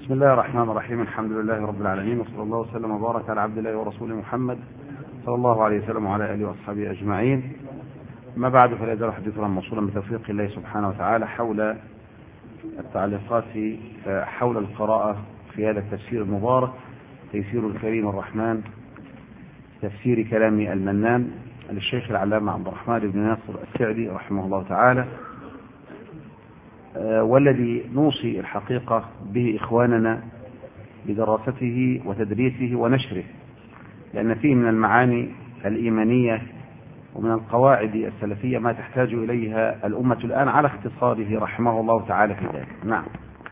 بسم الله الرحمن الرحيم. الحمد لله رب العالمين، وصلى الله وسلم وبارك على عبد الله ورسوله محمد صلى الله عليه وسلم وعلى آله وأصحابه أجمعين. ما بعد، فلا يزال حديثنا موصولا بتوفيق الله سبحانه وتعالى حول التعليقات حول القراءة في هذا التفسير المبارك، تيسير الكريم الرحمن، تفسير كلام المنان للشيخ العلامة عبد الرحمن بن ناصر السعدي رحمه الله تعالى، والذي نوصي الحقيقة به إخواننا بدراسته وتدريسه ونشره، لأن فيه من المعاني الإيمانية ومن القواعد السلفية ما تحتاج إليها الأمة الآن على اختصاره رحمه الله تعالى في ذلك. نعم.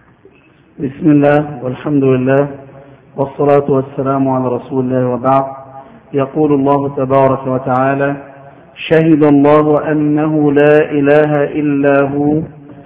بسم الله والحمد لله والصلاة والسلام على رسول الله، وبعد. يقول الله تبارك وتعالى: شهد الله أنه لا إله إلا هو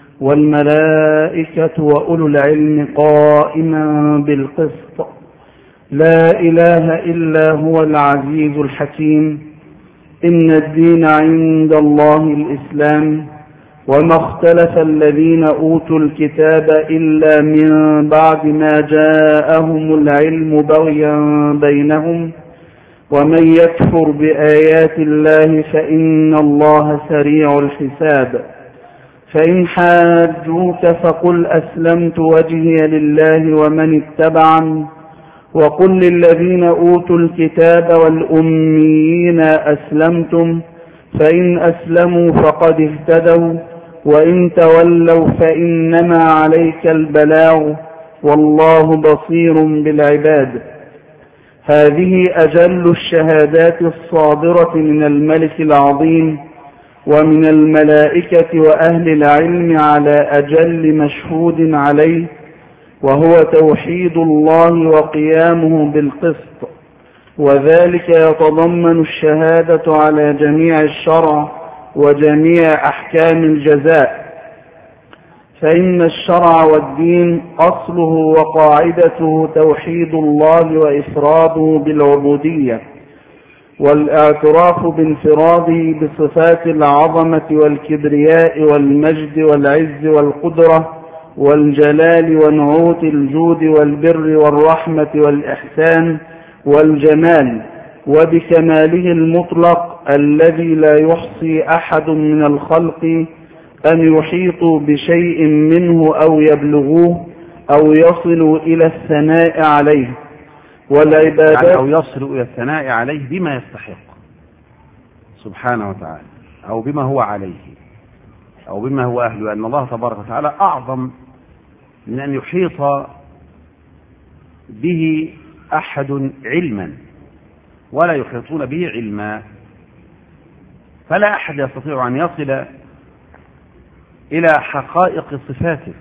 والملائكة وأولو العلم قائما بالقسط، لا إله إلا هو العزيز الحكيم، إن الدين عند الله الإسلام، وما اختلف الذين أوتوا الكتاب إلا من بعد ما جاءهم العلم بغيا بينهم، ومن يكفر بآيات الله فإن الله سريع الحساب. فإن حاجوك فقل أسلمت وجهي لله ومن اتبعني، وقل للذين أوتوا الكتاب والأميين أسلمتم، فإن أسلموا فقد اهتدوا، وإن تولوا فإنما عليك البلاغ، والله بصير بالعباد. هذه أجل الشهادات الصادرة من الملك العظيم ومن الملائكة وأهل العلم على أجل مشهود عليه، وهو توحيد الله وقيامه بالقسط، وذلك يتضمن الشهادة على جميع الشرع وجميع أحكام الجزاء، فإن الشرع والدين أصله وقاعدته توحيد الله وإفراده بالعبودية، والاعتراف بانفراده بصفات العظمة والكبرياء والمجد والعز والقدرة والجلال ونعوت الجود والبر والرحمة والإحسان والجمال، وبكماله المطلق الذي لا يحصي أحد من الخلق أن يحيطوا بشيء منه أو يبلغوه أو يصلوا إلى الثناء عليه. والعبادات يعني أو يصلوا إلى الثناء عليه بما يستحق سبحانه وتعالى، أو بما هو عليه، أو بما هو أهله، لأن الله تبارك وتعالى أعظم من أن يحيط به أحد علما، ولا يحيطون به علما، فلا أحد يستطيع أن يصل إلى حقائق صفاته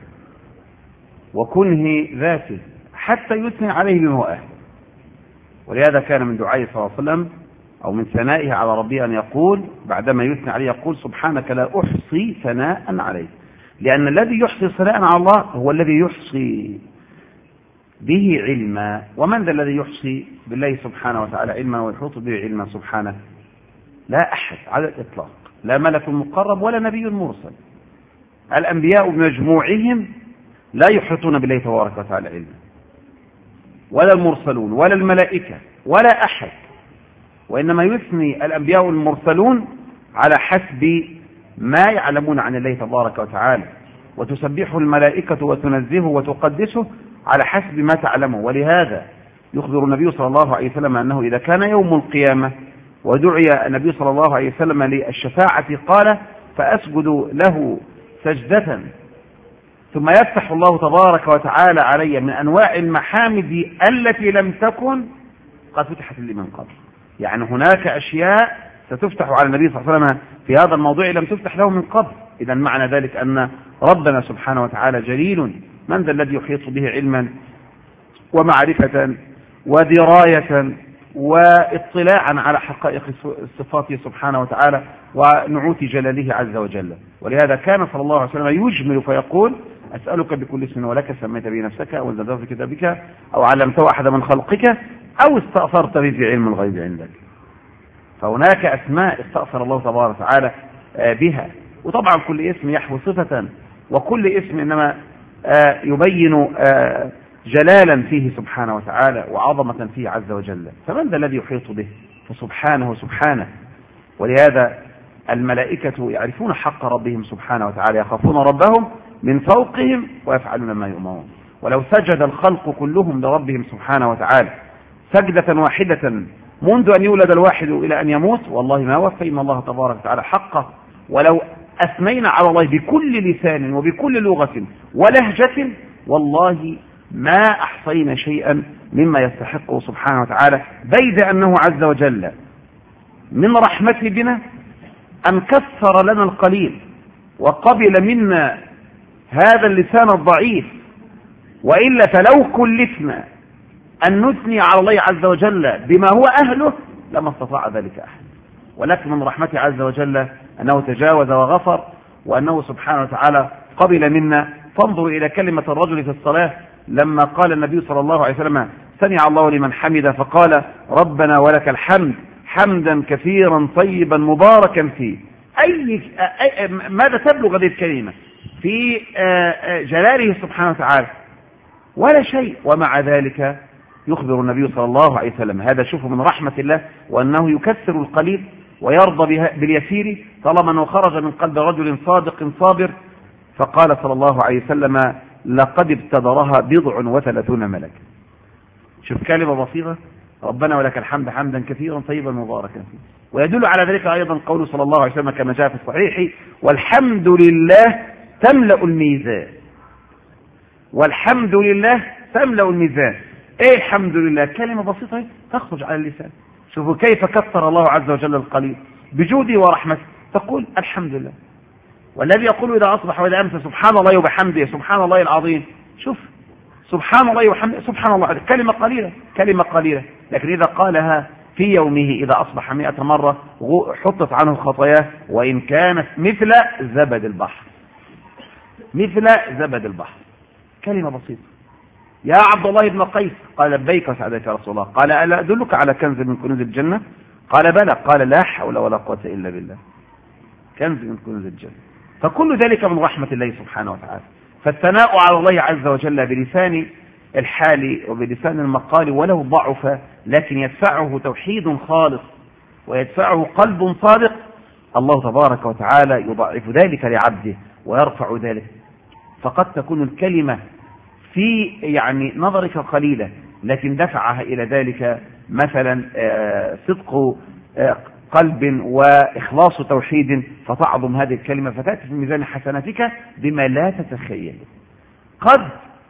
وكنه ذاته حتى يثني عليه بما هو أهله. ولهذا كان من دعائه صلى الله عليه وسلم أو من ثنائه على ربه أن يقول بعدما يثني عليه يقول: سبحانك لا أحصي ثناء عليه، لأن الذي يحصي ثناء على الله هو الذي يحصي به علما. ومن ذا الذي يحصي بالله سبحانه وتعالى علما ويحيط به علما سبحانه؟ لا أحد على الإطلاق، لا ملك مقرب ولا نبي مرسل. الأنبياء بمجموعهم لا يحيطون بالله تبارك وتعالى علما، ولا المرسلون ولا الملائكة ولا أحد، وإنما يثني الأنبياء والمرسلون على حسب ما يعلمون عن الله تبارك وتعالى، وتسبحه الملائكة وتنزهه وتقدسه على حسب ما تعلمه. ولهذا يخبر النبي صلى الله عليه وسلم أنه إذا كان يوم القيامة ودعي النبي صلى الله عليه وسلم للشفاعة قال: فأسجد له سجدة ثم يفتح الله تبارك وتعالى علي من أنواع المحامد التي لم تكن قد فتحت لي من قبل. يعني هناك أشياء ستفتح على النبي صلى الله عليه وسلم في هذا الموضوع لم تفتح له من قبل. إذن معنى ذلك أن ربنا سبحانه وتعالى جليل، من ذا الذي يحيط به علما ومعرفة ودراية واطلاعا على حقائق صفاته سبحانه وتعالى ونعوت جلاله عز وجل. ولهذا كان صلى الله عليه وسلم يجمل فيقول: أسألك بكل اسم ولك سميت به نفسك أو أنزلته في كتابك أو علمته أحد من خلقك أو استأثرت به في علم الغيب عندك. فهناك أسماء استأثر الله تبارك وتعالى بها، وطبعا كل اسم يحوي صفة، وكل اسم إنما يبين جلالا فيه سبحانه وتعالى وعظمة فيه عز وجل، فمن ذا الذي يحيط به؟ فسبحانه سبحانه. ولهذا الملائكة يعرفون حق ربهم سبحانه وتعالى، يخافون ربهم من فوقهم ويفعلون ما يؤمرون. ولو سجد الخلق كلهم لربهم سبحانه وتعالى سجدة واحدة منذ أن يولد الواحد إلى أن يموت والله ما وفينا الله تبارك وتعالى حقه. ولو أثنينا على الله بكل لسان وبكل لغة ولهجة والله ما أحصينا شيئا مما يستحقه سبحانه وتعالى، بيد أنه عز وجل من رحمته بنا أن كثر لنا القليل وقبل منا هذا اللسان الضعيف، وإلا فلو كلفنا أن نثني على الله عز وجل بما هو أهله لما استطاع ذلك أحد. ولكن من رحمته عز وجل أنه تجاوز وغفر، وأنه سبحانه وتعالى قبل منا. فانظروا إلى كلمة الرجل في الصلاة لما قال النبي صلى الله عليه وسلم سمع الله لمن حمد، فقال ربنا ولك الحمد حمدا كثيرا طيبا مباركا فيه. ماذا تبلغ هذه الكلمة في جلاله سبحانه وتعالى؟ ولا شيء. ومع ذلك يخبر النبي صلى الله عليه وسلم هذا شوفوا من رحمة الله، وأنه يكثر القليل ويرضى باليسير طالما أنه خرج من قلب رجل صادق صابر. فقال صلى الله عليه وسلم لقد ابتدرها 37 ملكا. شوف كلمة بسيطة، ربنا ولك الحمد حمدا كثيرا طيبا مباركا فيه. ويدل على ذلك أيضا قوله صلى الله عليه وسلم كما جاء في الصحيح والحمد لله تملأ الميزان. والحمد لله تملأ الميزان. ايه الحمد لله؟ كلمة بسيطة تخرج على اللسان. شوفوا كيف كثر الله عز وجل القليل بجوده ورحمته، تقول الحمد لله. والذي يقول إذا أصبح وإذا أمسى سبحان الله وبحمده سبحان الله العظيم، شوف سبحان الله وبحمده سبحان الله، كلمة قليلة كلمة قليلة، لكن إذا قالها في يومه إذا أصبح 100 مرة حطت عنه خطاياه وإن كانت مثل زبد البحر. مثل زبد البحر. كلمة بسيطة. يا عبد الله بن قيس قال لبيك وسعديك يا رسول الله. قال ألا أدلك على كنز من كنوز الجنة؟ قال بلى. قال لا حول ولا قوة إلا بالله. كنز من كنوز الجنة. فكل ذلك من رحمة الله سبحانه وتعالى. فالثناء على الله عز وجل بلسان الحال وبلسان المقال ولو ضعف لكن يدفعه توحيد خالص ويدفعه قلب صادق، الله تبارك وتعالى يضعف ذلك لعبده ويرفع ذلك. فقد تكون الكلمة في يعني نظرك قليلة لكن دفعها إلى ذلك مثلا صدق قلب وإخلاص توحيد، فتعظم هذه الكلمة فتأتي في ميزان حسناتك بما لا تتخيل. قد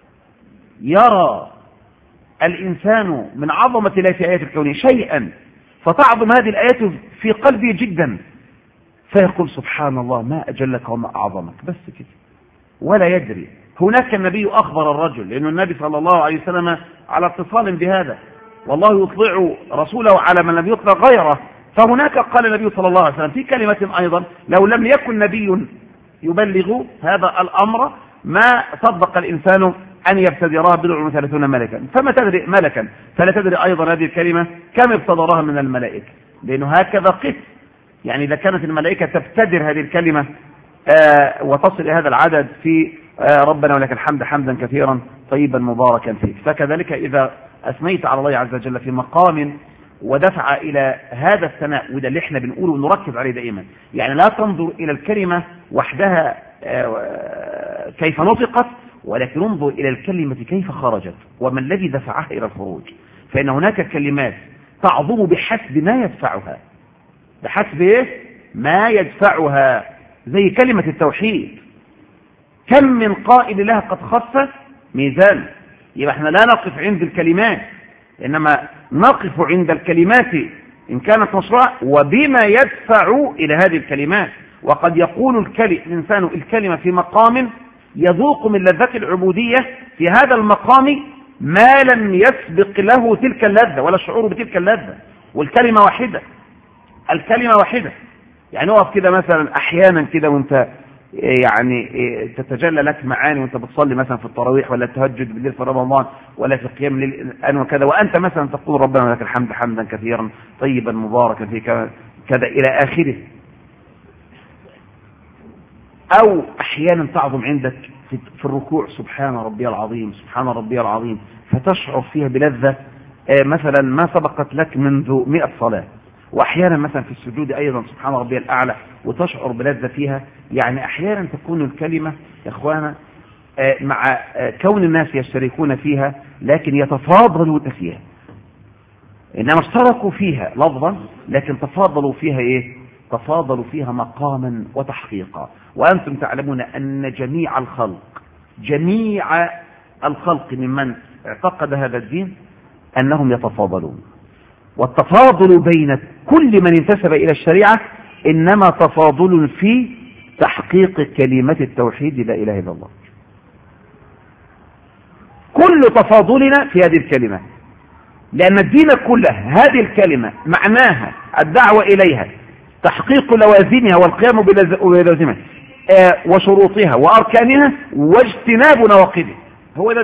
يرى الإنسان من عظمة الله في آيات الكون شيئا فتعظم هذه الآيات في قلبه جدا، فيقول سبحان الله ما أجلك وما أعظمك، بس كده ولا يدري. هناك النبي أخبر الرجل، لأن النبي صلى الله عليه وسلم على اتصال بهذا، والله يطلع رسوله على من لم يطلع غيره. فهناك قال النبي صلى الله عليه وسلم في كلمة أيضا لو لم يكن نبي يبلغ هذا الأمر ما صدق الإنسان أن يبتدرها 37 ملكا. فما تدري ملكا فلا تدري أيضا هذه الكلمة كم ابتدرها من الملائكة، لأنه هكذا قس. يعني إذا كانت الملائكة تبتدر هذه الكلمة وتصل إلى هذا العدد في ربنا ولك الحمد حمدا كثيرا طيبا مباركا فيه، فكذلك إذا أثنيت على الله عز وجل في مقام ودفع إلى هذا الثناء، وده اللي احنا بنقوله ونركز عليه دائما. يعني لا تنظر إلى الكلمة وحدها كيف نطقت، ولكن انظر إلى الكلمة كيف خرجت وما الذي دفعها إلى الخروج. فإن هناك كلمات تعظم بحسب ما يدفعها، بحسب إيه؟ ما يدفعها، زي كلمة التوحيد. كم من قائل لها قد خف ميزان. يبقى احنا لا نقف عند الكلمات، إنما نقف عند الكلمات إن كانت مشروعة وبما يدفع إلى هذه الكلمات. وقد يقول الإنسان الكلمة في مقام يذوق من لذة العبودية في هذا المقام ما لم يسبق له تلك اللذة ولا الشعور بتلك اللذة، والكلمة واحدة. الكلمة واحدة. يعني اقف كده مثلا أحيانا كده وانت يعني تتجلى لك معاني وانت بتصلي مثلا في التراويح ولا التهجد بالليل في رمضان ولا في قيام الليل وكذا، وأنت مثلا تقول ربنا لك الحمد حمدا كثيرا طيبا مباركا فيه كذا إلى آخره. أو أحيانا تعظم عندك في الركوع سبحان ربي العظيم سبحان ربي العظيم، فتشعر فيها بلذة مثلا ما سبقت لك منذ 100 صلاة. وأحيانا مثلا في السجود أيضا سبحان ربي الأعلى وتشعر بلذة فيها. يعني أحيانا تكون الكلمة يا إخوانا مع كون الناس يشتركون فيها لكن يتفاضلون فيها، إنما اشتركوا فيها لفظا لكن تفاضلوا فيها إيه؟ تفاضلوا فيها مقاما وتحقيقا. وأنتم تعلمون أن جميع الخلق ممن اعتقد هذا الدين أنهم يتفاضلون، والتفاضل بين كل من انتسب إلى الشريعة إنما تفاضل في تحقيق كلمة التوحيد لا إله إلا الله. كل تفاضلنا في هذه الكلمة، لأن الدين كله هذه الكلمة معناها الدعوة إليها تحقيق لوازمها والقيام بلوازمها وشروطها وأركانها واجتناب نواقضها. هو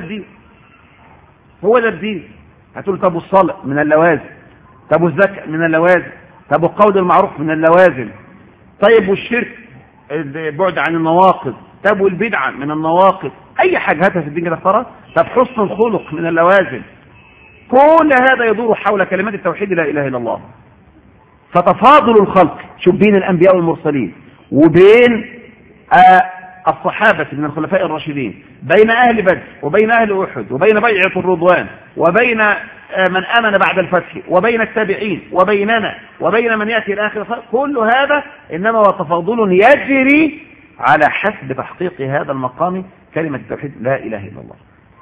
ده الدين. هتقول طب الصلاة من اللوازم، طب الزكاة من اللوازم، طب القول المعروف من اللوازم، طيب والشرك البعد عن النواقض، طب والبدعة من النواقض، أي حاجة هاتها في الدين كده اختارها. طب حسن الخلق من اللوازم. كل هذا يدور حول كلمات التوحيد لا إله إلا الله. فتفاضل الخلق شوف بين الأنبياء والمرسلين وبين الصحابة من الخلفاء الراشدين، بين أهل بدر وبين أهل أحد وبين بيعة الرضوان وبين من آمن بعد الفتح وبين التابعين وبيننا وبين من يأتي الآخر، كل هذا إنما هو تفاضل يجري على حسب تحقيق هذا المقام كلمة التوحيد لا إله إلا الله.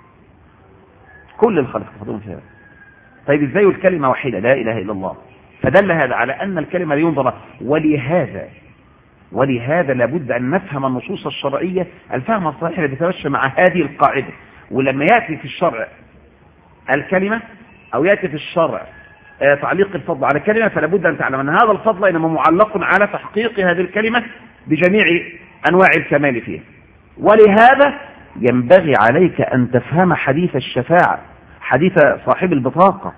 كل الخلق تفاضلون في هذا. طيب إزاي الكلمة واحدة لا إله إلا الله؟ فدل هذا على أن الكلمة لا ينظر. ولهذا لابد أن نفهم النصوص الشرعية الفهم الصحيح الذي يتمشى مع هذه القاعدة. ولما يأتي في الشرع الكلمة أو يأتي في الشرع تعليق الفضل على كلمة، فلابد أن تعلم أن هذا الفضل إنما معلق على تحقيق هذه الكلمة بجميع أنواع الكمال فيها. ولهذا ينبغي عليك أن تفهم حديث الشفاعة، حديث صاحب البطاقة.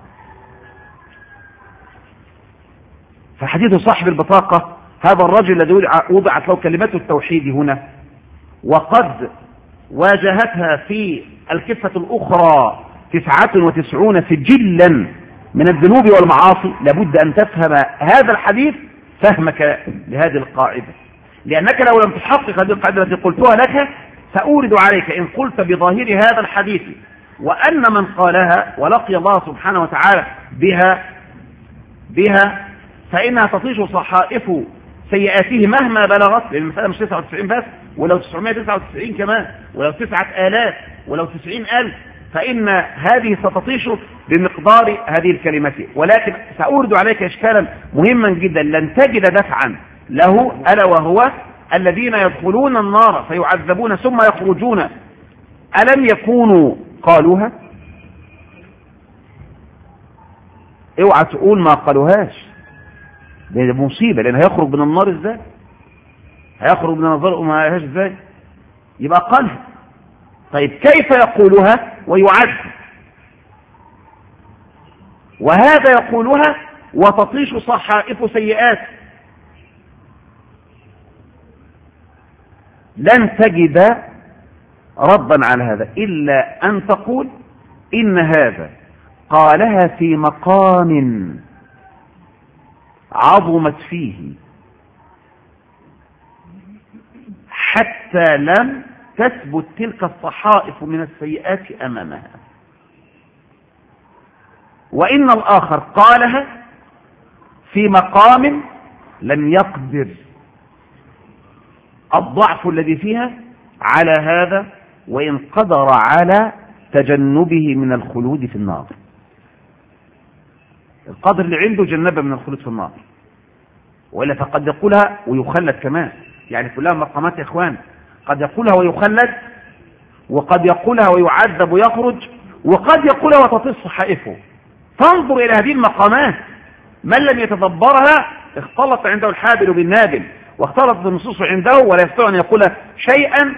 فحديث صاحب البطاقة هذا الرجل الذي وضعت له كلمة التوحيد هنا وقد واجهتها في الكفة الأخرى 99 سجلا من الذنوب والمعاصي، لابد أن تفهم هذا الحديث فهمك لهذه القاعدة. لأنك لو لم تحقق هذه القاعدة التي قلتها لك سأورد عليك إن قلت بظاهر هذا الحديث وأن من قالها ولقي الله سبحانه وتعالى بها فإنها تطيش صحائف سيئاته مهما بلغت، لأن المسألة مش 99 بس، ولو 999 كمان، ولو 9000 ولو 90,000، فإن هذه ستطيش بمقدار هذه الكلمة. ولكن سأورد عليك إشكالا مهما جدا لن تجد دفعا له، ألا وهو الذين يدخلون النار فيعذبون ثم يخرجون ألم يكونوا قالوها؟ اوعى تقول ما قالوهاش، ده مصيبة، لأن هيخرج من النار ازاي؟ هيخرج من النار وما قالهاش ازاي؟ يبقى قالها. طيب كيف يقولها ويعذب؟ وهذا يقولها وتطيش صحائف سيئات. لن تجد ردا على هذا إلا أن تقول إن هذا قالها في مقام عظمت فيه حتى لم تثبت تلك الصحائف من السيئات أمامها، وإن الآخر قالها في مقام لم يقدر الضعف الذي فيها على هذا، وإن قدر على تجنبه من الخلود في النار. القدر اللي عنده جنبه من الخلود في النار، وإلا فقد يقولها ويخلد كمان. يعني كلها مقامات يا إخوان، قد يقولها ويخلد، وقد يقولها ويعذب ويخرج، وقد يقولها وتطيش صحائفه. فانظر إلى هذه المقامات. من لم يتدبرها اختلط عنده الحابل بالنابل، واختلطت النصوص عنده ولا يستطيع أن يقول شيئا.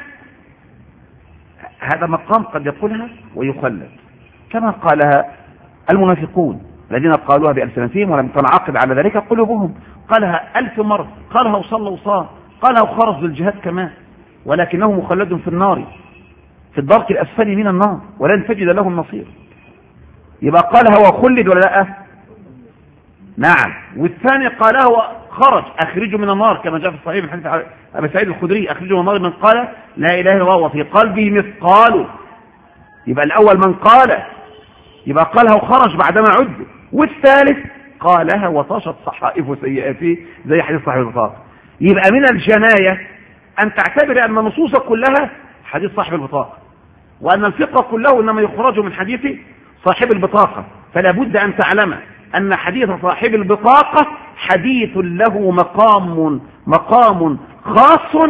هذا مقام قد يقولها ويخلد، كما قالها المنافقون الذين قالوها بألسنتهم ولم تنعقد على ذلك قلوبهم. قالها 1000 مرة، قالها وصلى وصام، قالها وخرج للجهاد كمان، ولكنه مخلد في النار. في الدرك الأسفل من النار ولن تجد لهم نصير. يبقى قالها وخلد ولا لا؟ نعم. والثاني قالها وخرج، أخرجوا من النار كما جاء في الصحيح من حديث أبي سعيد الخدري، أخرجوا من النار من قال لا إله إلا الله وفي قلبه مثقال. يبقى الأول من قال، يبقى قالها وخرج بعدما عد. والثالث قالها وطاشت صحائف سيئاته زي حديث صاحب البطاقة. يبقى من الجناية أن تعتبر أن النصوص كلها حديث صاحب البطاقة، وأن الفقه كله إنما يخرج من حديث صاحب البطاقة. فلا بد أن تعلم أن حديث صاحب البطاقة حديث له مقام خاص،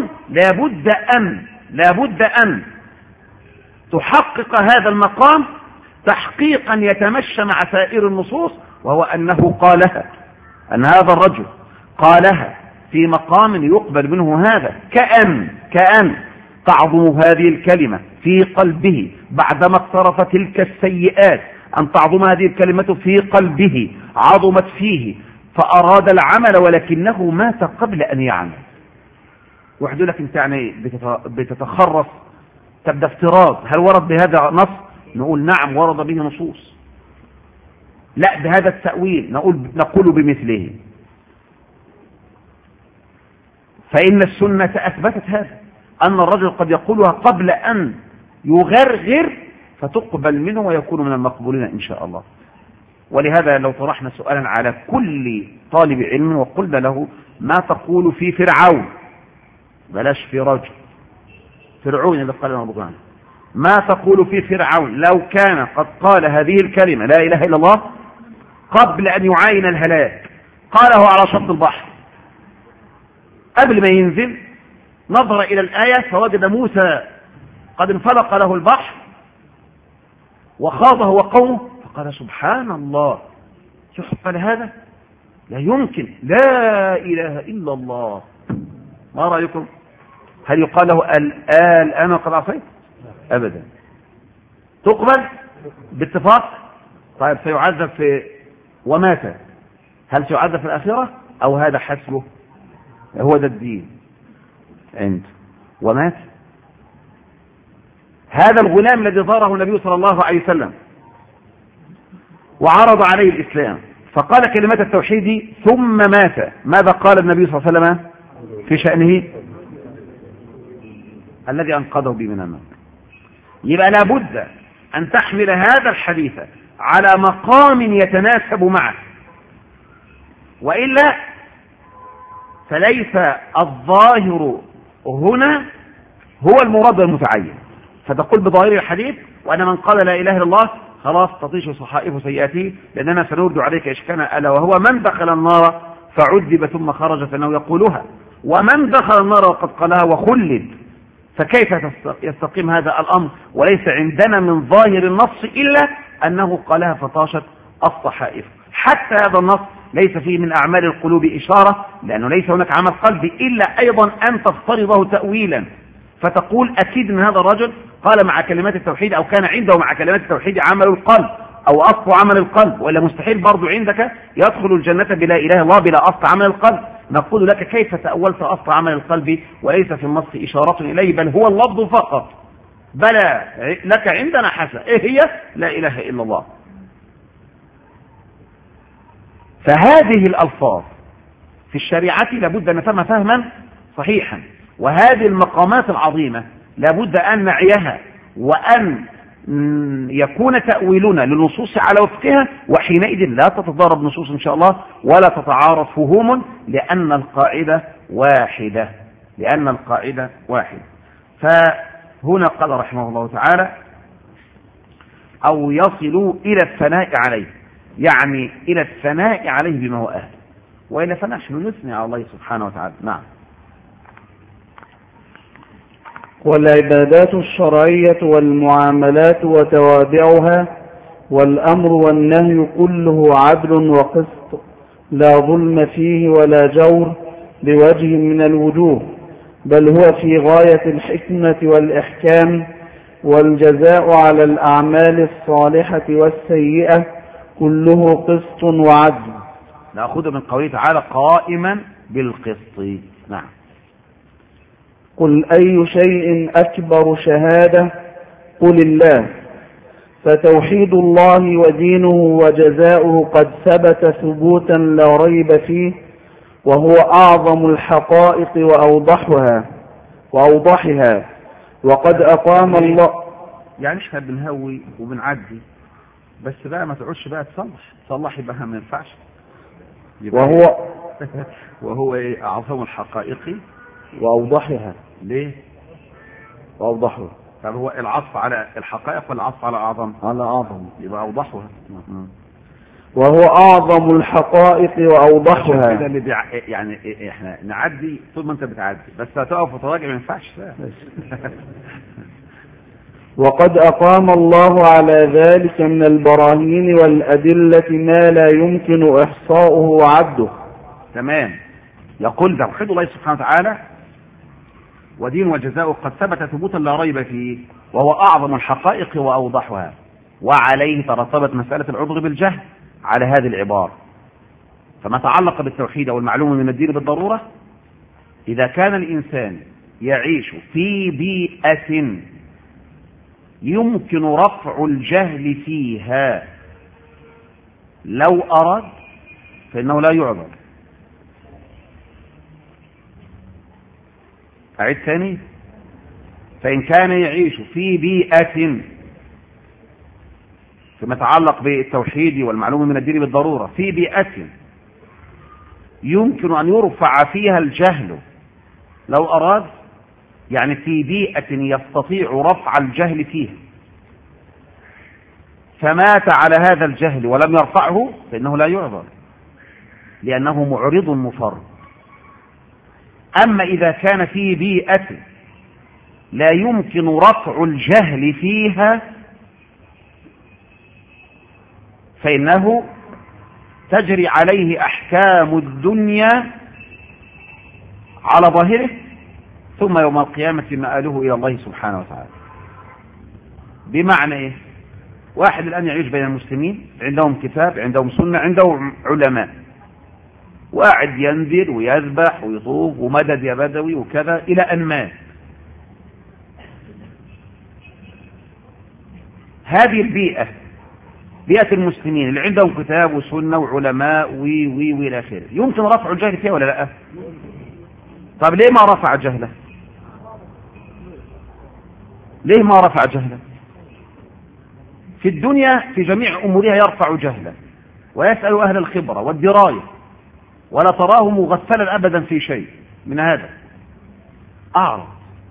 لا بد أن تحقق هذا المقام تحقيقا يتمشى مع سائر النصوص، وهو أنه قالها، أن هذا الرجل قالها في مقام يقبل منه هذا، كأن تعظم هذه الكلمة في قلبه بعدما اقترف تلك السيئات، أن تعظم هذه الكلمة في قلبه عظمت فيه فأراد العمل ولكنه مات قبل أن يعمل. واحد يقول لك انت يعني بتتخرص، تبدأ افتراض، هل ورد بهذا نص؟ نقول نعم ورد به نصوص. لا بهذا التأويل نقول بمثله. فإن السنة أثبتت هذا، أن الرجل قد يقولها قبل أن يغرغر فتقبل منه ويكون من المقبولين إن شاء الله. ولهذا لو طرحنا سؤالا على كل طالب علم وقلنا له ما تقول في فرعون، بلاش في رجل، فرعون اللي قال أبو غانم، ما تقول في فرعون لو كان قد قال هذه الكلمة لا إله إلا الله قبل أن يعاين الهلاك، قاله على شط البحر قبل ما ينزل، نظر إلى الآية فوجد موسى قد انفلق له البحر وخاضه وقومه، فقال سبحان الله، شوف قال هذا لا يمكن، لا إله إلا الله. ما رأيكم؟ هل يقال له الآن قد عصيت؟ أبدا. تقبل باتفاق. طيب سيعذب في ومات، هل سيعذب في الآخرة أو هذا حسبه؟ هو ده الدين عند ومات. هذا الغلام الذي زاره النبي صلى الله عليه وسلم وعرض عليه الإسلام فقال كلمة التوحيد ثم مات، ماذا قال النبي صلى الله عليه وسلم في شأنه؟ الذي أنقذه به من النار. يبقى لابد أن تحمل هذا الحديث على مقام يتناسب معه، وإلا فليس الظاهر هنا هو المراد المتعين، فتقول بظاهر الحديث وأن من قال لا إله إلا الله خلاص تطيش صحائف سيئاته، لأننا سنرد عليك إشكالا ألا وهو من دخل النار فعذب ثم خرج فإنه يقولها، ومن دخل النار وقد قالها وخلد. فكيف يستقيم هذا الأمر وليس عندنا من ظاهر النص إلا أنه قالها فطاشت الصحائف؟ حتى هذا النص ليس فيه من أعمال القلوب إشارة، لأنه ليس هناك عمل قلبي إلا أيضا أن تفترضه تأويلا، فتقول أكيد من هذا الرجل قال مع كلمات التوحيد أو كان عنده مع كلمات التوحيد عمل القلب أو أصل عمل القلب، وإلا مستحيل برضو عندك يدخل الجنة بلا إله إلا الله بلا أصل عمل القلب. نقول لك كيف تأولت أصل عمل القلب وليس في النص إشارة إليه، بل هو اللفظ فقط. بلى لك عندنا حسنة، إيه هي؟ لا إله إلا الله. فهذه الألفاظ في الشريعة لابد أن نفهمها فهما صحيحا، وهذه المقامات العظيمة لابد أن نعيها وأن يكون تأويلنا للنصوص على وفقها، وحينئذ لا تتضارب نصوص إن شاء الله ولا تتعارض فهوم، لأن القاعدة واحدة. فهنا قال رحمه الله تعالى أو يصلوا إلى الثناء عليه، يعني إلى الثناء عليه بما هو أهل، وإلا فنحن نثني على الله سبحانه وتعالى. نعم. والعبادات الشرعية والمعاملات وتوابعها والأمر والنهي كله عدل وقسط، لا ظلم فيه ولا جور بوجه من الوجوه، بل هو في غاية الحكمة والإحكام، والجزاء على الأعمال الصالحة والسيئة كله قسط وعدل. نأخذ من قوله تعالى قائما بالقسط. نعم. قل أي شيء أكبر شهادة قل الله. فتوحيد الله ودينه وجزاؤه قد ثبت ثبوتا لا ريب فيه، وهو أعظم الحقائق وأوضحها. وقد أقام الله. يعني احنا بنهوي وبنعدي، بس بقى ما تقعدش بقى تصلح يبقى ما ينفعش. وهو ايه؟ أعظم الحقائق وأوضحها. ليه؟ وأوضحها. طب هو العطف على الحقائق ولا العطف على أعظم؟ على أعظم، يبقى أوضحها. وهو أعظم الحقائق وأوضحها. كده اللي يعني احنا نعدي طول ما انت بتعدي، بس هتقف وتراجع ما ينفعش. وقد أقام الله على ذلك من البراهين والأدلة ما لا يمكن إحصاؤه وعده. تمام. يقول توحيد الله سبحانه وتعالى ودين وجزاؤه قد ثبت ثبوتا لا ريب فيه، وهو أعظم الحقائق وأوضحها. وعليه ترتبت مسألة العذر بالجهل على هذه العبارة. فما تعلق بالتوحيد أو المعلوم من الدين بالضرورة، إذا كان الإنسان يعيش في بيئة يمكن رفع الجهل فيها لو أراد فإنه لا يعذر. أعيد ثاني. فإن كان يعيش في بيئة فيما يتعلق بالتوحيد والمعلوم من الدين بالضرورة، في بيئة يمكن أن يرفع فيها الجهل لو أراد، يعني في بيئة يستطيع رفع الجهل فيها، فمات على هذا الجهل ولم يرفعه فإنه لا يعذر، لأنه معرض مفرط. أما إذا كان في بيئة لا يمكن رفع الجهل فيها فإنه تجري عليه أحكام الدنيا على ظاهره، ثم يوم القيامة مآله إلى الله سبحانه وتعالى. بمعنى إيه؟ واحد الآن يعيش بين المسلمين، عندهم كتاب، عندهم سنة، عندهم علماء، وقاعد ينذر ويذبح ويطوف ومدد يا بدوي وكذا إلى أن مات. هذه البيئة، بيئة المسلمين اللي عندهم كتاب وسنة وعلماء وإلى آخره، يمكن رفع الجهل فيها ولا لا؟ طب ليه ما رفع جهله؟ ليه ما رفع جهله؟ في الدنيا في جميع أمورها يرفع جهله ويسأل أهل الخبرة والدراية، ولا تراه مغفلا أبدا في شيء من هذا. أعرض.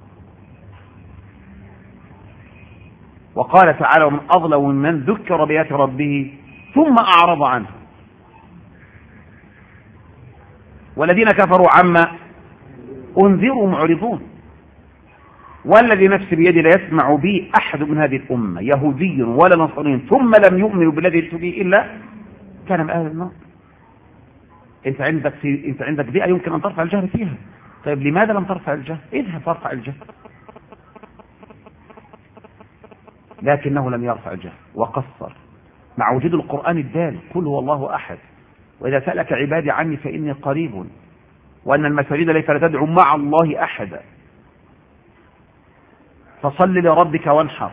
وقال تعالى: ومن أظلم ممن ذكر بآيات ربه ثم أعرض عنه. والذين كفروا عما أنذروا معرضون. والذي نفسي بيدي لا يسمع بي أحد من هذه الأمة يهودي ولا نصراني ثم لم يؤمن بالذي جئت به إلا كان من أهل النار. أنت عندك بيئة يمكن أن ترفع الجهل فيها. طيب لماذا لم ترفع الجهل؟ اذهب فارفع الجهل. لكنه لم يرفع الجهل وقصر مع وجود القرآن الدال: قل هو الله أحد، وإذا سألك عبادي عني فإني قريب، وأن المساجد ليس تدعو مع الله أحدا، فصل لربك وانحر،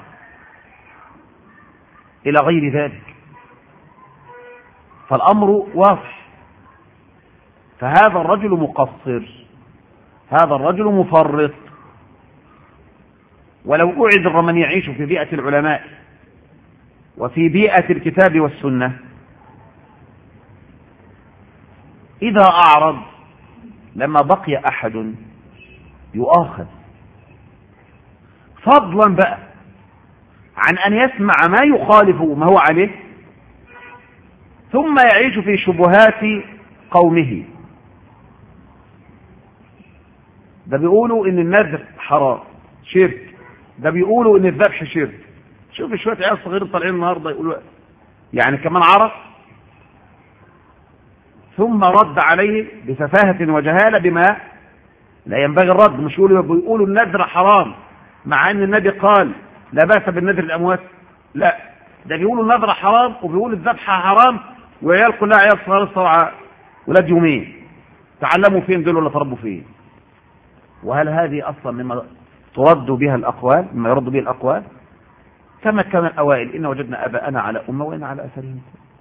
إلى غير ذلك. فالأمر واضح. فهذا الرجل مقصر، هذا الرجل مفرط. ولو أعذر من يعيش في بيئة العلماء وفي بيئة الكتاب والسنة، إذا أعرض لما بقي أحد يؤاخذ، فضلا بقى عن أن يسمع ما يخالف ما هو عليه ثم يعيش في شبهات قومه. ده بيقولوا إن النذر حرام شرك، ده بيقولوا إن الذبح شرك. شوف شوية عيال صغيرين طالعين النهارده يقولوا يعني كمان عرف، ثم رد عليه بسفاهة وجهالة بما لا ينبغي الرد. مش بيقولوا النذر حرام مع ان النبي قال لا بأس بالنذر الأموات، لا، ده بيقولوا النذر حرام وبيقولوا الذبح حرام، وعيال كلها عيال صغار الصرعى ولاد يومين. تعلموا فين دول ولا تربوا فين؟ وهل هذه اصلا مما ترد بها الاقوال، مما يرد به الاقوال؟ كما كان الأوائل إن وجدنا آباءنا على أمة وإن على أثرهم.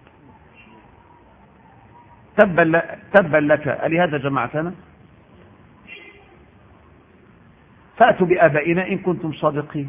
تبا لك ألهذا جمعتنا؟ فأتوا بآبائنا إن كنتم صادقين.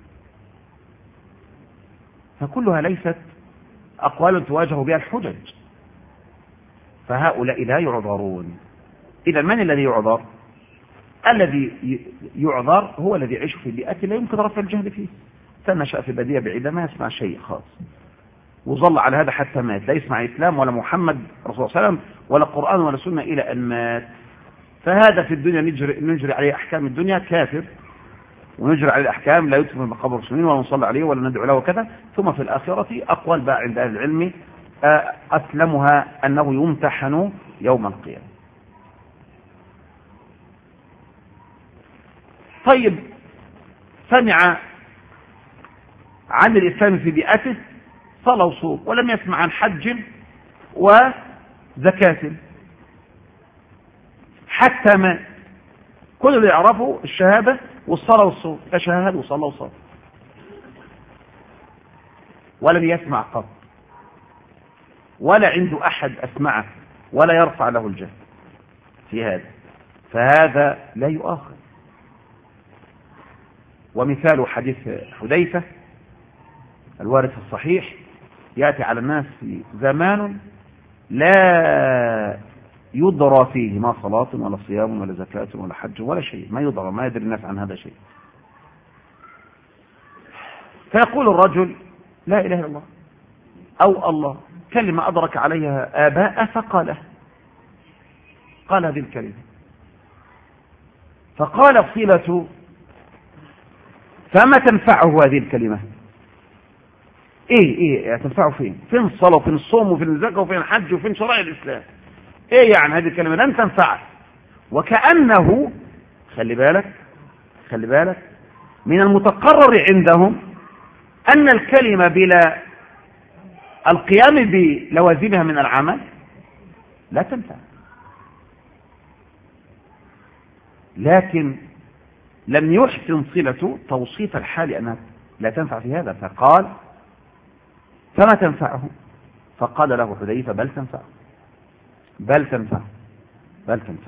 فكلها ليست أقوال تواجه بها الحجج، فهؤلاء لا يعذرون. إذا من الذي يعذر؟ الذي يعذر هو الذي يعيش في بيئة لا يمكن رفع الجهل فيه، فنشأ في بدية بعيدة ما يسمع شيء خاص، وظل على هذا حتى مات، لا يسمع إسلام ولا محمد رسول الله صلى الله عليه وسلم ولا قرآن ولا سنة إلى أن مات. فهذا في الدنيا نجري عليه أحكام الدنيا كافر، ونجري عليه الأحكام لا يدفن بقبر المسلمين ولا نصلي عليه ولا ندعو له وكذا. ثم في الآخرة أقوال بقى عند أهل العلم أسلمها أنه يمتحن يوم القيامة. طيب، سمع عن الإسلام في بيئته صلى وصوم، ولم يسمع عن حج وزكاة حتى ما كل اللي يعرفه الشهادة والصلاة والصوم، فشهد وصلى وصام، ولم يسمع قط، ولا عنده أحد أسمعه ولا يرفع له الجهل في هذا، فهذا لا يؤاخذ. ومثال حديث حذيفة الوارد في الصحيح: يأتي على الناس في زمان لا يدرى فيه ما صلاة ولا صيام ولا زكاة ولا حج ولا شيء، ما يدرى، ما يدري الناس عن هذا شيء. فيقول الرجل: لا إله إلا الله أو الله، كلمة أدرك عليها آباء فقالها، قال هذه الكلمة، فقال صلة: فما تنفعه هذه الكلمة؟ ايه تنفعه فين الصلاة وفين الصوم وفين الزكاة وفين الحج وفين شرائع الإسلام؟ ايه يعني هذه الكلمة لن تنفعه. وكأنه خلي بالك من المتقرر عندهم أن الكلمة بلا القيام بلوازمها من العمل لا تنفع، لكن لم يحسن صلة توصيف الحال أنها لا تنفع في هذا، فقال: فما تنفعه؟ فقال له حذيفة: بل تنفع، بل تنفع، بل تنفع.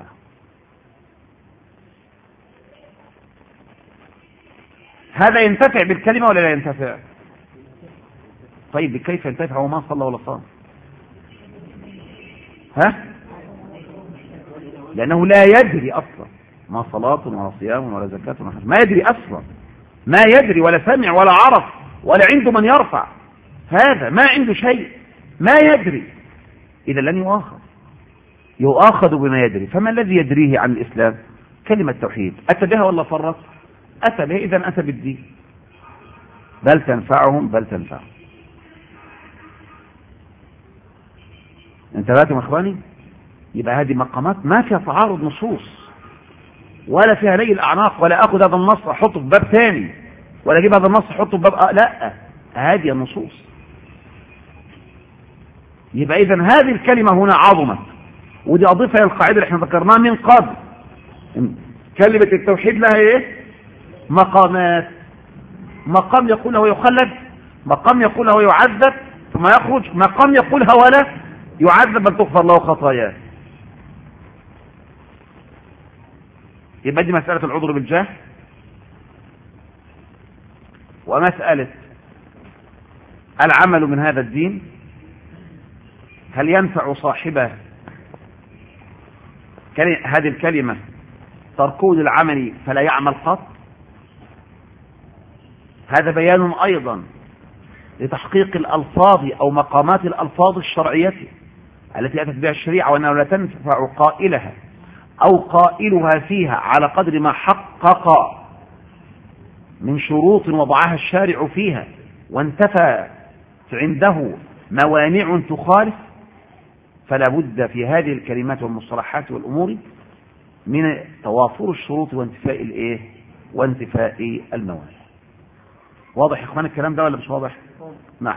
هذا ينتفع بالكلمة ولا لا ينتفع؟ طيب كيف ينتفع وما صلى ولا صام؟ لأنه لا يدري أصلا ما صلاة ولا صيام ولا زكاة ولا حج، ما يدري أصلا، ما يدري ولا سمع ولا عرف ولا عنده من يرفع، هذا ما عنده شيء، ما يدري، إذا لن يؤاخذ بما يدري. فما الذي يدريه عن الإسلام؟ كلمة توحيد، أتى بها ولا فرط؟ أتى بها، إذا أتى بالدين. بل تنفعهم، بل تنفعهم. انتبهتم إخواني؟ يبقى هذه مقامات ما فيها تعارض نصوص ولا فيها لي الأعناق، ولا أخذ هذا النص أحطه في باب ثاني ولا أجيب هذا النص أحطه في باب لا، هذه النصوص. يبقى إذن هذه الكلمة هنا عظمت، ودي أضيفها إلى القاعدة اللي احنا ذكرناها من قبل. كلمة التوحيد لها إيه؟ مقامات. مقام يقولها يخلد، مقام يقولها يعذب ثم يخرج، مقام يقولها ولا يعذب بل تغفر له خطاياه. يبقى دي مسألة العذر بالجهل، ومسألة العمل من هذا الدين، هل ينفع صاحبه هذه الكلمة تركه للعمل فلا يعمل قط؟ هذا بيان أيضا لتحقيق الألفاظ أو مقامات الألفاظ الشرعية التي أتت بها الشريعة، وأنه لا تنفع قائلها أو قائلها فيها على قدر ما حقق من شروط وضعها الشارع فيها وانتفى عنده موانع تخالف. فلا بد في هذه الكلمات والمصطلحات والأمور من توافر الشروط وانتفاء وانتفاء الموانع. واضح يا اخوان الكلام ده ولا مش واضح؟ نعم.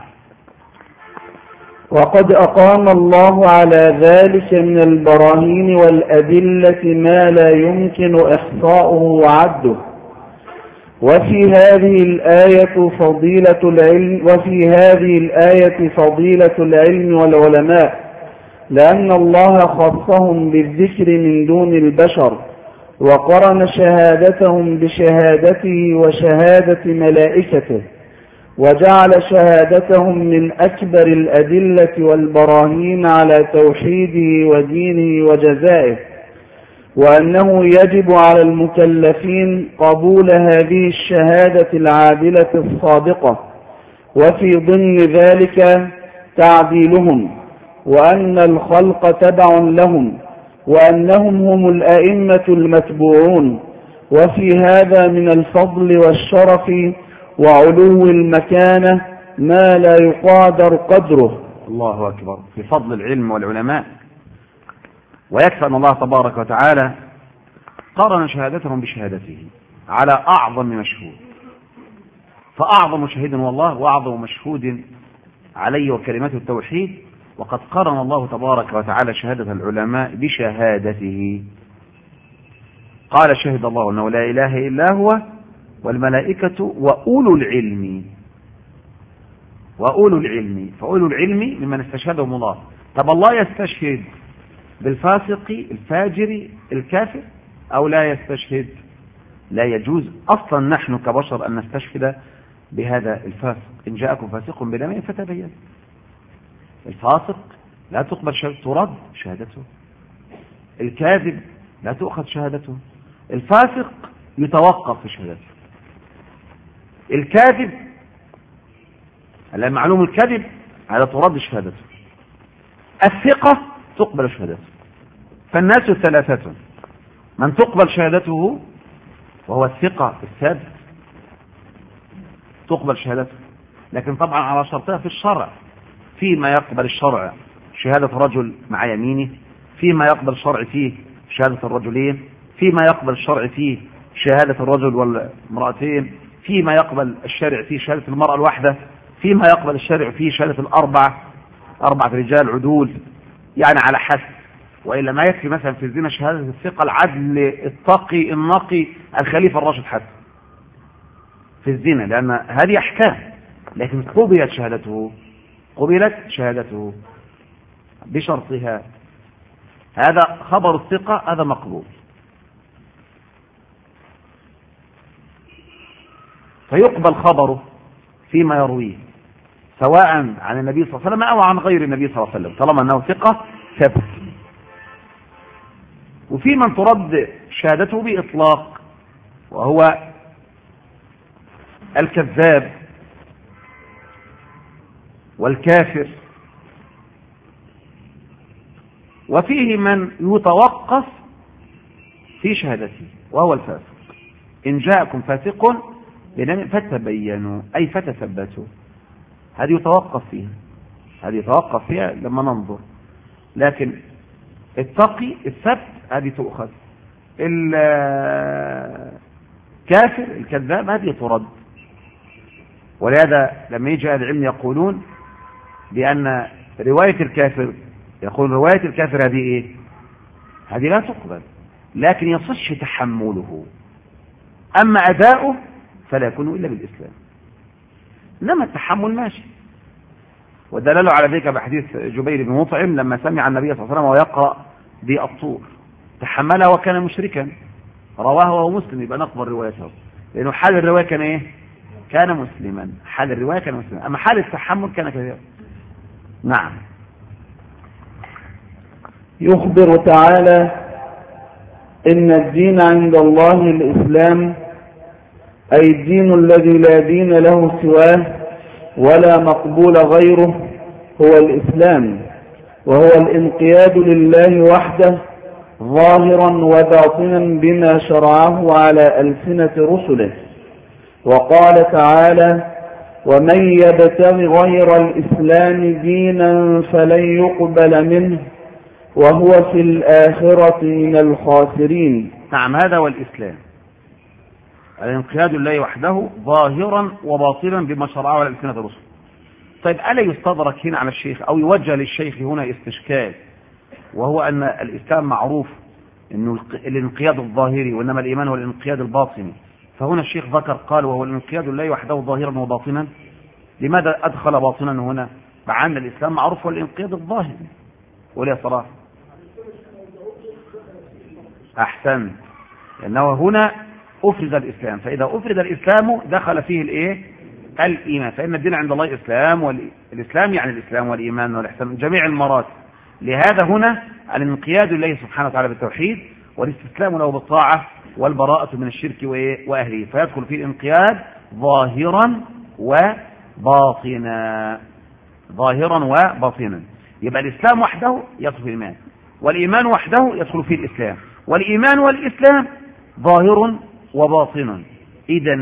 وقد أقام الله على ذلك من البراهين والأدلة ما لا يمكن إحصاؤه وعده، وفي هذه الآية فضيلة العلم والعلماء، لأن الله خصهم بالذكر من دون البشر، وقرن شهادتهم بشهادته وشهادة ملائكته، وجعل شهادتهم من أكبر الأدلة والبراهين على توحيده ودينه وجزائه، وأنه يجب على المكلفين قبول هذه الشهادة العادلة الصادقة، وفي ضمن ذلك تعديلهم، وأن الخلق تبع لهم، وأنهم هم الأئمة المتبوعون، وفي هذا من الفضل والشرف وعلو المكانة ما لا يقادر قدره. الله أكبر. في فضل العلم والعلماء. ويكفي أن الله تبارك وتعالى قرن شهادتهم بشهادته على أعظم مشهود، فأعظم شهيد هو الله، وأعظم مشهود عليه وكلمته التوحيد، وقد قرن الله تبارك وتعالى شهادة العلماء بشهادته. قال شهد الله أنه لا إله إلا هو والملائكة وأولو العلم. وأولو العلم، فأولو العلم ممن استشهدهم الله. طب الله يستشهد بالفاسق الفاجر الكافر أو لا يستشهد؟ لا يجوز أصلا نحن كبشر أن نستشهد بهذا الفاسق. إن جاءكم فاسق بنبأ فتبين. الفاسق لا تقبل شهادته، ترد شهادته. الكاذب لا تؤخذ شهادته. الفاسق يتوقف في شهادته. الكاذب المعلوم الكذب هذا ترد شهادته. الثقة تقبل شهادته. فالناس ثلاثة: من تقبل شهادته وهو الثقة الثابت تقبل شهادته، لكن طبعا على شرطها في الشرع. فيما يقبل الشرع شهادة رجل مع يمينه، فيما يقبل الشرع فيه شهادة الرجلين، فيما يقبل الشرع فيه شهادة الرجل والمرأتين، فيما يقبل الشارع فيه شهادة المرأة الواحدة، فيما يقبل الشارع فيه شهادة أربعة رجال عدول، يعني على حسب. وإلا ما يكفي مثلا في الزنا شهادة الثقة العدل التقي النقي الخليفة الراشد حتى في الزنا، لأن هذه أحكام. لكن قبلت شهادته بشرطها. هذا خبر الثقة، هذا مقبول. فيقبل خبره فيما يرويه سواء عن النبي صلى الله عليه وسلم أو عن غير النبي صلى الله عليه وسلم، طالما أنه ثقة ثبت. وفي من ترد شهادته بإطلاق وهو الكذاب والكافر. وفيه من يتوقف في شهادته وهو الفاسق. إن جاءكم فاسق فتبينوا أي فتثبتوا. هذه يتوقف فيها لما ننظر. لكن التقي الثبت هذه تؤخذ. الكافر الكذاب هذه ترد. ولهذا لما يجي أهل العلم يقولون بأن رواية الكافر، يقول رواية الكافر هذه إيه؟ هذه لا تقبل، لكن يصح تحمله، أما أداؤه فلا يكون إلا بالإسلام. إنما التحمل ماشي. ودلل على ذلك بحديث جبير بن مطعم لما سمع النبي صلى الله عليه وسلم ويقرأ بالطور تحملها وكان مشركا، رواه وهو مسلم، يبقى نقبل روايته، لأنه حال الرواية كان إيه؟ كان مسلما. حال الرواية كان مسلما، أما حال التحمل كان كذلك. نعم. يخبر تعالى إن الدين عند الله الإسلام، أي الدين الذي لا دين له سواه ولا مقبول غيره، هو الإسلام، وهو الانقياد لله وحده ظاهرا وباطنا بما شرعه على ألسنة رسله. وقال تعالى: ومن يبتغ غير الإسلام دينا فلن يقبل منه وهو في الآخرة من الخاسرين. نعم، هذا هو الإسلام، الانقياد لله وحده ظاهرا وباطنا بما شرعه على ألسنة الرسل. طيب، ألا يستدرك هنا على الشيخ أو يوجه للشيخ هنا استشكال، وهو أن الإسلام معروف أنه الانقياد الظاهري، وإنما الإيمان هو الانقياد الباطني، فهنا الشيخ ذكر قال وهو الانقياد لله وحده ظاهرا وباطنا. لماذا أدخل باطنا هنا؟ مع أن الإسلام معروف هو الانقياد الظاهر. وليه صلاح أحسن، لأنه هنا أفرد الإسلام، فإذا أفرد الإسلام دخل فيه الإيه؟ الإيمان، فإن الدين عند الله إسلام، والإسلام يعني الإسلام والإيمان والإحسان جميع المراتب. لهذا هنا الانقياد لله سبحانه وتعالى بالتوحيد والاستسلام له بالطاعة والبراءة من الشرك وأهله، فيدخل فيه الانقياد ظاهرا وباطنا. ظاهرا وباطنا. يبقى الإسلام وحده يدخل في الإيمان، والإيمان وحده يدخل فيه الإسلام، والإيمان والإسلام ظاهر وباطن. إذا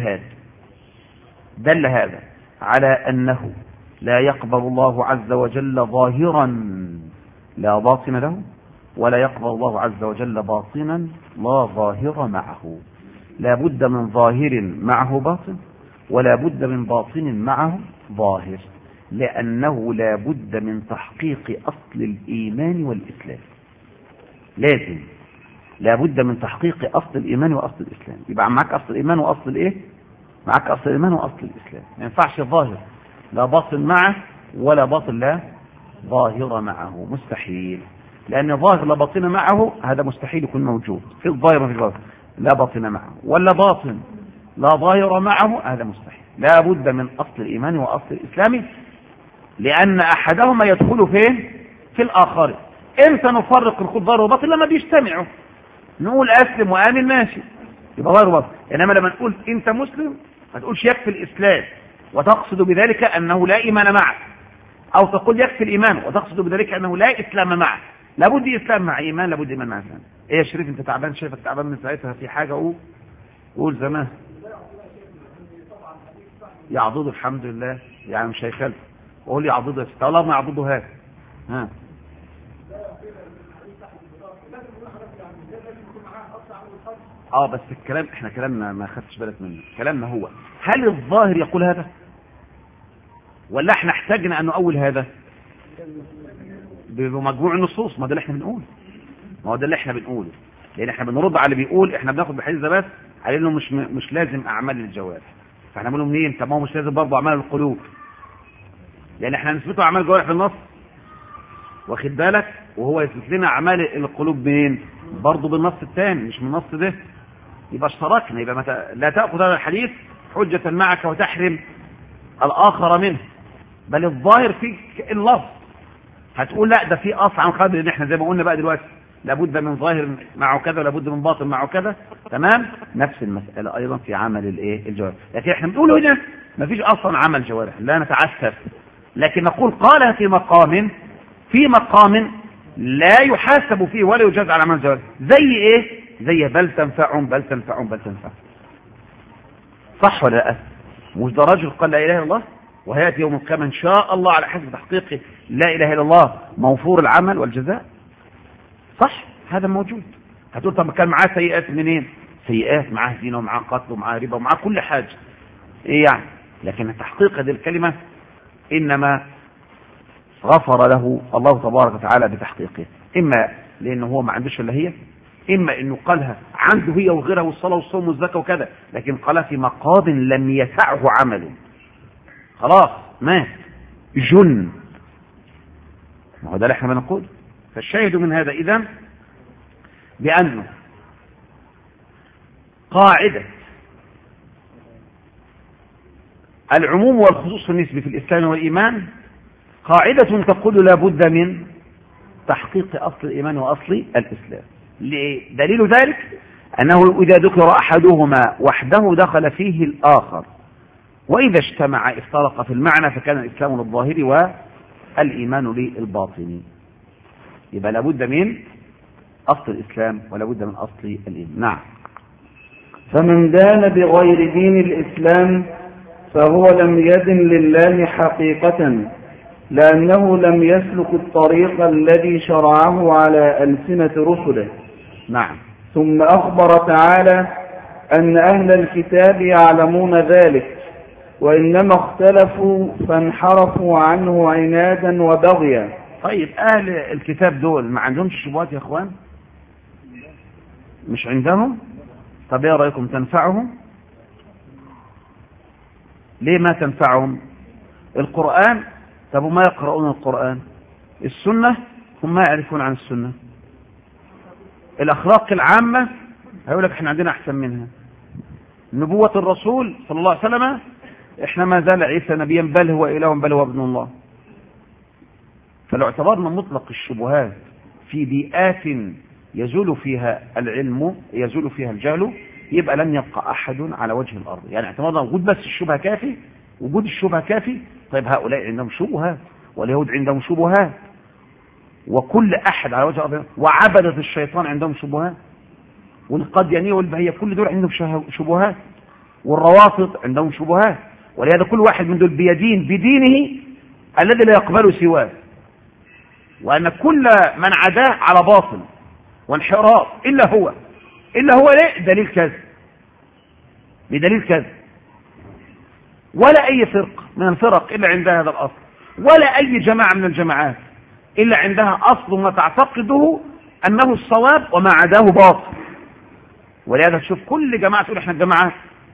دل هذا على أنه لا يقبل الله عز وجل ظاهرا لا باطن له، ولا يقبل الله عز وجل باطنا لا ظاهر معه. لا بد من ظاهر معه باطن، ولا بد من باطن معه ظاهر، لأنه لا بد من تحقيق أصل الإيمان والإسلام. لازم لا بد من تحقيق أصل الإيمان وأصل الإسلام. يبقى معك أصل الإيمان وأصل الإيه؟ معك أصل الإيمان وأصل الإسلام. ما ينفعش الظاهر لا باطن معه ولا باطن لا ظاهر معه، مستحيل. لأن ظاهر لا باطن معه هذا مستحيل يكون موجود في الظاهر وفي الباطن. لا باطن معه ولا باطن لا ظاهر معه هذا مستحيل. لا بد من أصل الإيمان وأصل الإسلام، لأن أحدهما يدخل فين؟ في الآخر. إمتى نفرق الظاهر والباطن؟ لما بيجتمعوا. نقول أسلم وآمن ماشي، يبقى ظاهر وباطن. إنما لما نقول أنت مسلم ما تقولش يكفي الإسلام وتقصد بذلك أنه لا إيمان معك، أو تقول يكفي الإيمان وتقصد بذلك أنه لا إسلام معك. لابد إسلام مع إيمان، لابد إيمان مع إسلام. إيه يا شريف أنت تعبان؟ شايفك تعبان من ساعتها في حاجة؟ قول زمان يعضده. الحمد لله يعني مش هيخالف. وقول لي يعضده يا ستة، والله ما يعضده. هذا ها بس الكلام احنا كلامنا ما خدتش بالك منه. كلامنا هو هل الظاهر يقول هذا ولا احنا احتاجنا ان نؤول هذا بمجموع النصوص؟ ما ده اللي احنا بنقوله، ما هو ده اللي احنا بنقوله، لان احنا بنرد على اللي بيقول احنا بناخد بالحديث ده بس على انه مش لازم اعمال الجوارح. فاحنا بنقول منين؟ طب ما هو مش لازم برضه اعمال القلوب، لان احنا نثبته اعمال الجوارح في النص، واخد بالك؟ وهو يثبت لنا اعمال القلوب منين؟ برضه بالنص الثاني مش من النص ده. يبقى اشتركنا. يبقى لا تاخذ هذا الحديث حجة معك وتحرم الآخر منه، بل الظاهر فيك اللفظ. هتقول لا ده في أصل عن قدر ان احنا زي ما قلنا بقى دلوقتي لابد من ظاهر معه كذا ولابد من باطن معه كذا. تمام؟ نفس المسألة أيضا في عمل الجوارح. لكن احنا بنقول هنا ما فيش أصلا عمل جوارح، لا نتعسف، لكن نقول قالها في مقام لا يحاسب فيه ولا يجاز على عمل الجوارح. زي ايه؟ زي بل تنفعهم. صح ولا لا؟ مش ده رجل قال لا اله الا الله وهياتي يوم القيامه ان شاء الله على حسب تحقيق لا اله الا الله موفور العمل والجزاء. صح؟ هذا موجود. هتقول طب كان معاه سيئات منين؟ سيئات معاه زنا ومعاه قتل ومعاه ربا ومعاه كل حاجه. ايه يعني؟ لكن تحقيق هذه الكلمه انما غفر له الله تبارك وتعالى بتحقيقه، اما لانه هو ما عندوش الا هي، اما انه قالها عنده هي وغيرها والصلاه والصوم والزكاه وكذا، لكن قالها في مقام لم يسعه عمله. خلاص مات جن. ما هو ده اللي احنا بنقول. فالشاهد من هذا اذا بانه قاعده العموم والخصوص النسبي في الاسلام والايمان قاعده تقول لا بد من تحقيق اصل الايمان واصل الاسلام. دليل ذلك أنه إذا ذكر أحدهما وحده دخل فيه الآخر، وإذا اجتمع افترق في المعنى، فكان الإسلام للظاهر والإيمان للباطن. يبقى لابد من أصل الإسلام ولابد من أصل الإيمان. نعم. فمن دان بغير دين الإسلام فهو لم يدن لله حقيقة، لأنه لم يسلك الطريق الذي شرعه على ألسنة رسله. نعم. ثم أخبر تعالى أن أهل الكتاب يعلمون ذلك، وإنما اختلفوا فانحرفوا عنه عنادا وبغيا. طيب أهل الكتاب دول ما عندهمش شبهات يا أخوان؟ مش عندهم؟ طب ايه رأيكم تنفعهم ليه ما تنفعهم؟ القرآن، طب وما يقرؤون القرآن؟ السنة هم ما يعرفون عن السنة. الأخلاق العامة هيقول لك احنا عندنا أحسن منها. نبوة الرسول صلى الله عليه وسلم احنا ما زال عيسى نبيا بل هو إله بل هو ابن الله. فلو اعتبرنا مطلق الشبهات في بيئات يزول فيها العلم يزول فيها الجهل، يبقى لن يبقى أحد على وجه الأرض. يعني اعتبرنا وجود بس الشبهة كافي، وجود الشبهة كافي. طيب هؤلاء عندهم شبهات واليهود عندهم شبهات وكل أحد على وجه الأرض، وعبدة الشيطان عندهم شبهات، والقديانية والبهية كل دول عندهم شبهات، والروافض عندهم شبهات. ولهذا كل واحد من دول بيدين بدينه الذي لا يقبل سواه، وأن كل من عداه على باطل وانحراف إلا هو ليه دليل كذا بدليل كذا. ولا أي فرق من الفرق إلا عندها هذا الأصل، ولا أي جماعة من الجماعات إلا عندها أصل ما تعتقده أنه الصواب وما عداه باطل. ولهذا تشوف كل جماعة تقول احنا الجماعة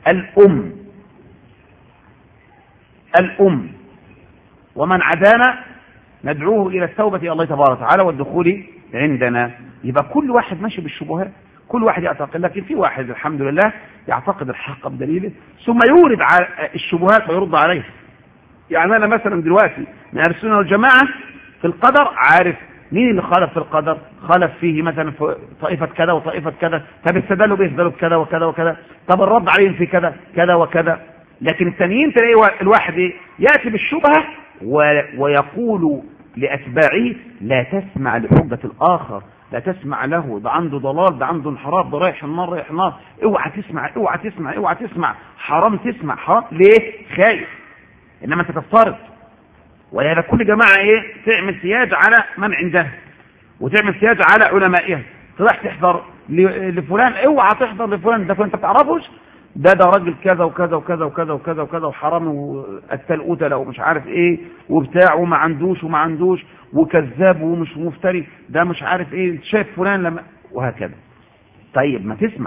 الأم ومن عدانا ندعوه إلى التوبة إلى الله تبارك وتعالى والدخول عندنا. يبقى كل واحد ماشي بالشبهات، كل واحد يعتقد، لكن في واحد الحمد لله يعتقد الحق بدليله ثم يورد على الشبهات ويرد عليها. يعني أنا مثلا دلوقتي من أهل السنة والجماعة في القدر عارف مين اللي خالف في القدر، خالف فيه مثلا في طائفة كذا وطائفة كذا، طب استدلوا به استدلوا بكذا وكذا وكذا، طب الرد عليهم في كذا كذا وكذا. لكن الثانيين تلاقي الواحد يأتي بالشبهة ويقول لأتباعه لا تسمع لحجة الآخر، لا تسمع له، ده عنده ضلال، ده عنده انحراف، ده رايح النار رايح النار، اوعى تسمع اوعى تسمع اوعى تسمع، حرام تسمع حرام. ليه؟ خايف. انما انت تفترض. ولهذا كل جماعة تعمل سياج على من عندها وتعمل سياج على علمائها. تروح تحضر لفلان، اوعى تحضر لفلان، ده انت بتعرفوش، ده راجل كذا وكذا وكذا وكذا وكذا وكذا وحرام والتلقوتة ومش عارف ايه وبتاع وما عندوش وكذاب ومش مفتري، ده مش عارف ايه، شايف فلان لما وهكذا. طيب ما تسمع،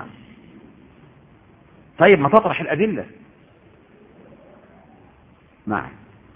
طيب ما تطرح الأدلة. نعم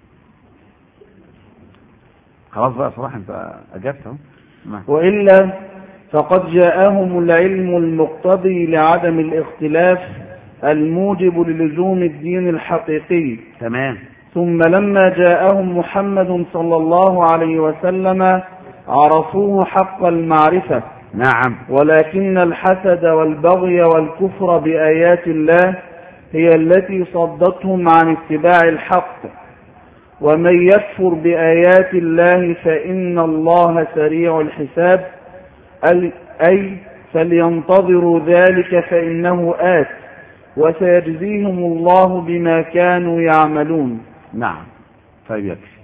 خلاص بقى صراحة انت اجبت. وإلا فقد جاءهم العلم المقتضي لعدم الاختلاف الموجب للزوم الدين الحقيقي. تمام. ثم لما جاءهم محمد صلى الله عليه وسلم عرفوه حق المعرفة. نعم. ولكن الحسد والبغي والكفر بآيات الله هي التي صدتهم عن اتباع الحق. ومن يكفر بآيات الله فإن الله سريع الحساب، أي فلينتظروا ذلك فإنه آت وسيجزيهم الله بما كانوا يعملون. نعم. طيب يكفي.